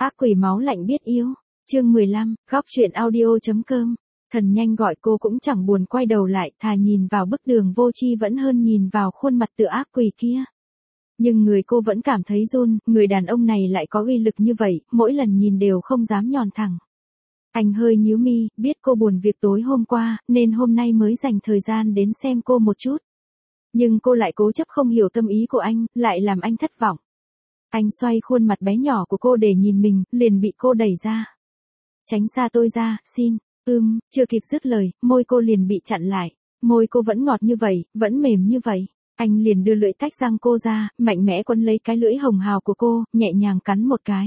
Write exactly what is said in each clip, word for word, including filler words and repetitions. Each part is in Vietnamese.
Ác quỷ máu lạnh biết yêu. Chương mười lăm, góc truyện audio.com. Thần nhanh gọi cô cũng chẳng buồn quay đầu lại, thà nhìn vào bức tường vô tri vẫn hơn nhìn vào khuôn mặt tựa ác quỷ kia. Nhưng người cô vẫn cảm thấy run, người đàn ông này lại có uy lực như vậy, mỗi lần nhìn đều không dám nhòn thẳng. Anh hơi nhíu mi, biết cô buồn việc tối hôm qua, nên hôm nay mới dành thời gian đến xem cô một chút. Nhưng cô lại cố chấp không hiểu tâm ý của anh, lại làm anh thất vọng. Anh xoay khuôn mặt bé nhỏ của cô để nhìn mình, liền bị cô đẩy ra. Tránh xa tôi ra, xin. Ưm, chưa kịp dứt lời, môi cô liền bị chặn lại. Môi cô vẫn ngọt như vậy, vẫn mềm như vậy. Anh liền đưa lưỡi tách răng cô ra, mạnh mẽ quấn lấy cái lưỡi hồng hào của cô, nhẹ nhàng cắn một cái.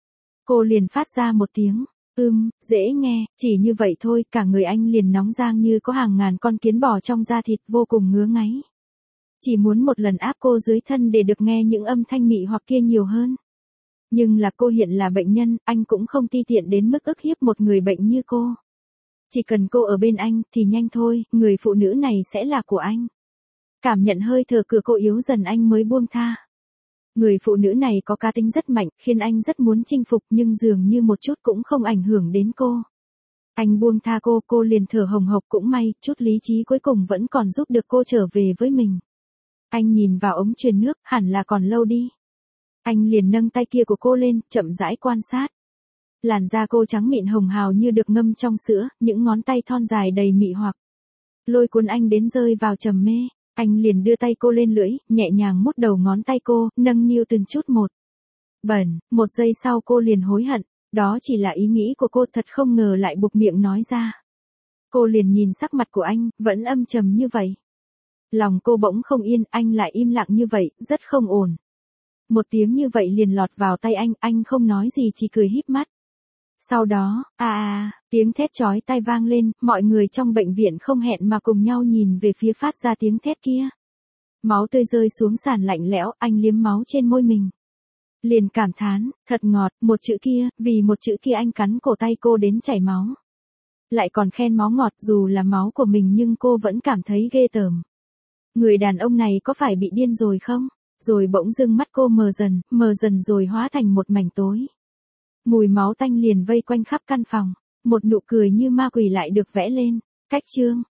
Cô liền phát ra một tiếng. Ưm, dễ nghe, chỉ như vậy thôi, cả người anh liền nóng rang như có hàng ngàn con kiến bò trong da thịt, vô cùng ngứa ngáy. Chỉ muốn một lần áp cô dưới thân để được nghe những âm thanh mị hoặc kia nhiều hơn. Nhưng là cô hiện là bệnh nhân, anh cũng không ti tiện đến mức ức hiếp một người bệnh như cô. Chỉ cần cô ở bên anh, thì nhanh thôi, người phụ nữ này sẽ là của anh. Cảm nhận hơi thở cửa cô yếu dần anh mới buông tha. Người phụ nữ này có cá tính rất mạnh, khiến anh rất muốn chinh phục nhưng dường như một chút cũng không ảnh hưởng đến cô. Anh buông tha cô, cô liền thở hồng hộc cũng may, chút lý trí cuối cùng vẫn còn giúp được cô trở về với mình. Anh nhìn vào ống truyền nước, hẳn là còn lâu đi. Anh liền nâng tay kia của cô lên, chậm rãi quan sát. Làn da cô trắng mịn hồng hào như được ngâm trong sữa, những ngón tay thon dài đầy mị hoặc. Lôi cuốn anh đến rơi vào trầm mê. Anh liền đưa tay cô lên lưỡi, nhẹ nhàng mút đầu ngón tay cô, nâng niu từng chút một. Bẩn, một giây sau cô liền hối hận, đó chỉ là ý nghĩ của cô, thật không ngờ lại buộc miệng nói ra. Cô liền nhìn sắc mặt của anh, vẫn âm trầm như vậy. Lòng cô bỗng không yên, anh lại im lặng như vậy, rất không ổn. Một tiếng như vậy liền lọt vào tay anh, anh không nói gì chỉ cười híp mắt. Sau đó, à à, tiếng thét chói tai vang lên, mọi người trong bệnh viện không hẹn mà cùng nhau nhìn về phía phát ra tiếng thét kia. Máu tươi rơi xuống sàn lạnh lẽo, anh liếm máu trên môi mình. Liền cảm thán, thật ngọt, một chữ kia, vì một chữ kia anh cắn cổ tay cô đến chảy máu. Lại còn khen máu ngọt, dù là máu của mình nhưng cô vẫn cảm thấy ghê tởm. Người đàn ông này có phải bị điên rồi không? Rồi bỗng dưng mắt cô mờ dần, mờ dần rồi hóa thành một mảnh tối. Mùi máu tanh liền vây quanh khắp căn phòng, một nụ cười như ma quỷ lại được vẽ lên. Cách chương